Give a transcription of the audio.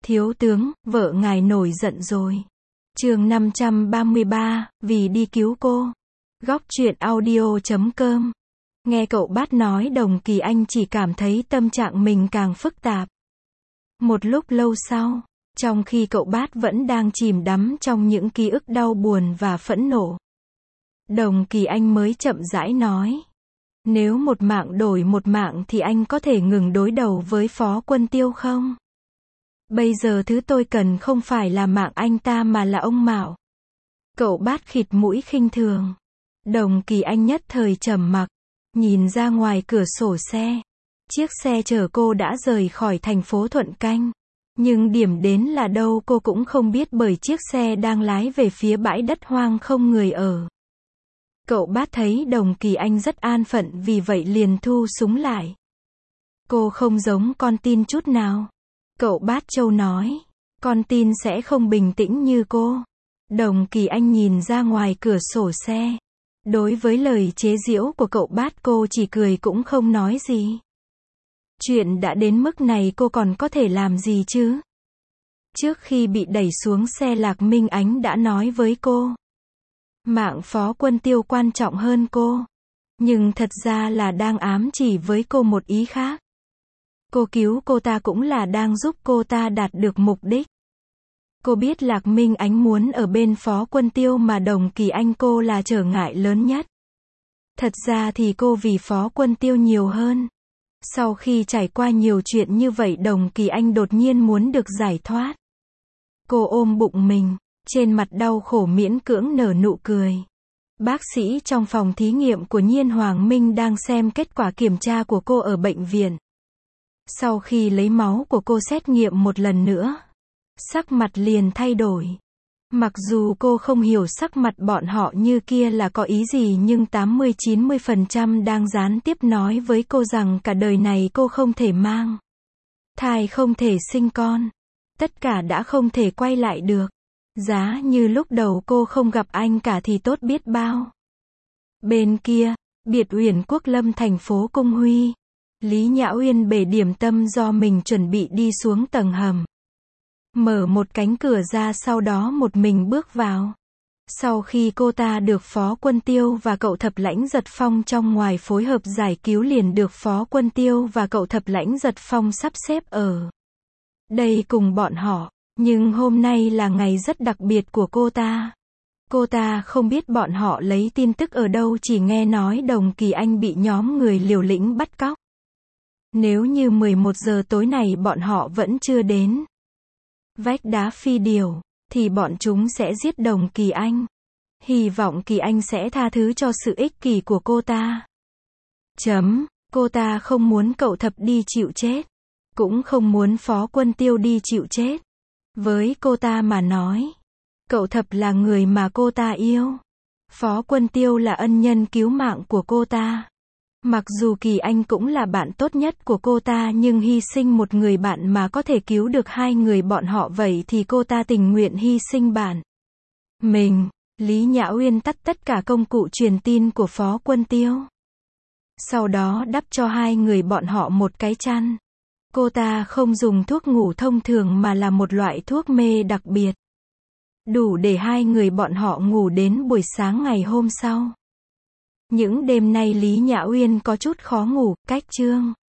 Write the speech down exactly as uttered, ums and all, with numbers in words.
Thiếu tướng, vợ ngài nổi giận rồi. Chương năm trăm ba mươi ba, vì đi cứu cô. Góc truyện audio chấm com. Nghe cậu Bát nói Đồng Kỳ Anh chỉ cảm thấy tâm trạng mình càng phức tạp. Một lúc lâu sau, trong khi cậu Bát vẫn đang chìm đắm trong những ký ức đau buồn và phẫn nộ, Đồng Kỳ Anh mới chậm rãi nói. Nếu một mạng đổi một mạng thì anh có thể ngừng đối đầu với Phó Quân Tiêu không? Bây giờ thứ tôi cần không phải là mạng anh ta mà là ông Mạo. Cậu Bát khịt mũi khinh thường. Đồng Kỳ Anh nhất thời trầm mặc, nhìn ra ngoài cửa sổ xe. Chiếc xe chở cô đã rời khỏi thành phố Thuận Canh. Nhưng điểm đến là đâu cô cũng không biết bởi chiếc xe đang lái về phía bãi đất hoang không người ở. Cậu Bát thấy Đồng Kỳ Anh rất an phận vì vậy liền thu súng lại. Cô không giống con tin chút nào. Cậu Bát Châu nói. Con tin sẽ không bình tĩnh như cô. Đồng Kỳ Anh nhìn ra ngoài cửa sổ xe. Đối với lời chế giễu của cậu Bát cô chỉ cười cũng không nói gì. Chuyện đã đến mức này cô còn có thể làm gì chứ? Trước khi bị đẩy xuống xe Lạc Minh Ánh đã nói với cô. Mạng Phó Quân Tiêu quan trọng hơn cô. Nhưng thật ra là đang ám chỉ với cô một ý khác. Cô cứu cô ta cũng là đang giúp cô ta đạt được mục đích. Cô biết Lạc Minh Ánh muốn ở bên Phó Quân Tiêu mà Đồng Kỳ Anh cô là trở ngại lớn nhất. Thật ra thì cô vì Phó Quân Tiêu nhiều hơn. Sau khi trải qua nhiều chuyện như vậy Đồng Kỳ Anh đột nhiên muốn được giải thoát. Cô ôm bụng mình, trên mặt đau khổ miễn cưỡng nở nụ cười. Bác sĩ trong phòng thí nghiệm của Nhiên Hoàng Minh đang xem kết quả kiểm tra của cô ở bệnh viện. Sau khi lấy máu của cô xét nghiệm một lần nữa, sắc mặt liền thay đổi. Mặc dù cô không hiểu sắc mặt bọn họ như kia là có ý gì nhưng tám mươi đến chín mươi phần trăm đang gián tiếp nói với cô rằng cả đời này cô không thể mang thai, không thể sinh con. Tất cả đã không thể quay lại được. Giá như lúc đầu cô không gặp anh cả thì tốt biết bao. Bên kia, biệt uyển Quốc Lâm thành phố Cung Huy. Lý Nhã Uyên bể điểm tâm do mình chuẩn bị đi xuống tầng hầm. Mở một cánh cửa ra sau đó một mình bước vào. Sau khi cô ta được Phó Quân Tiêu và cậu Thập Lãnh Giật Phong trong ngoài phối hợp giải cứu liền được Phó Quân Tiêu và cậu Thập Lãnh Giật Phong sắp xếp ở đây cùng bọn họ. Nhưng hôm nay là ngày rất đặc biệt của cô ta. Cô ta không biết bọn họ lấy tin tức ở đâu, chỉ nghe nói Đồng Kỳ Anh bị nhóm người liều lĩnh bắt cóc. Nếu như mười một giờ tối này bọn họ vẫn chưa đến vách đá phi điểu, thì bọn chúng sẽ giết Đồng Kỳ Anh. Hy vọng Kỳ Anh sẽ tha thứ cho sự ích kỷ của cô ta. Chấm, cô ta không muốn cậu Thập đi chịu chết. Cũng không muốn Phó Quân Tiêu đi chịu chết. Với cô ta mà nói, cậu Thập là người mà cô ta yêu. Phó Quân Tiêu là ân nhân cứu mạng của cô ta. Mặc dù Kỳ Anh cũng là bạn tốt nhất của cô ta nhưng hy sinh một người bạn mà có thể cứu được hai người bọn họ vậy thì cô ta tình nguyện hy sinh bạn mình. Lý Nhã Uyên tắt tất cả công cụ truyền tin của Phó Quân Tiêu. Sau đó đắp cho hai người bọn họ một cái chăn. Cô ta không dùng thuốc ngủ thông thường mà là một loại thuốc mê đặc biệt. Đủ để hai người bọn họ ngủ đến buổi sáng ngày hôm sau. Những đêm nay Lý Nhã Uyên có chút khó ngủ, cách chương.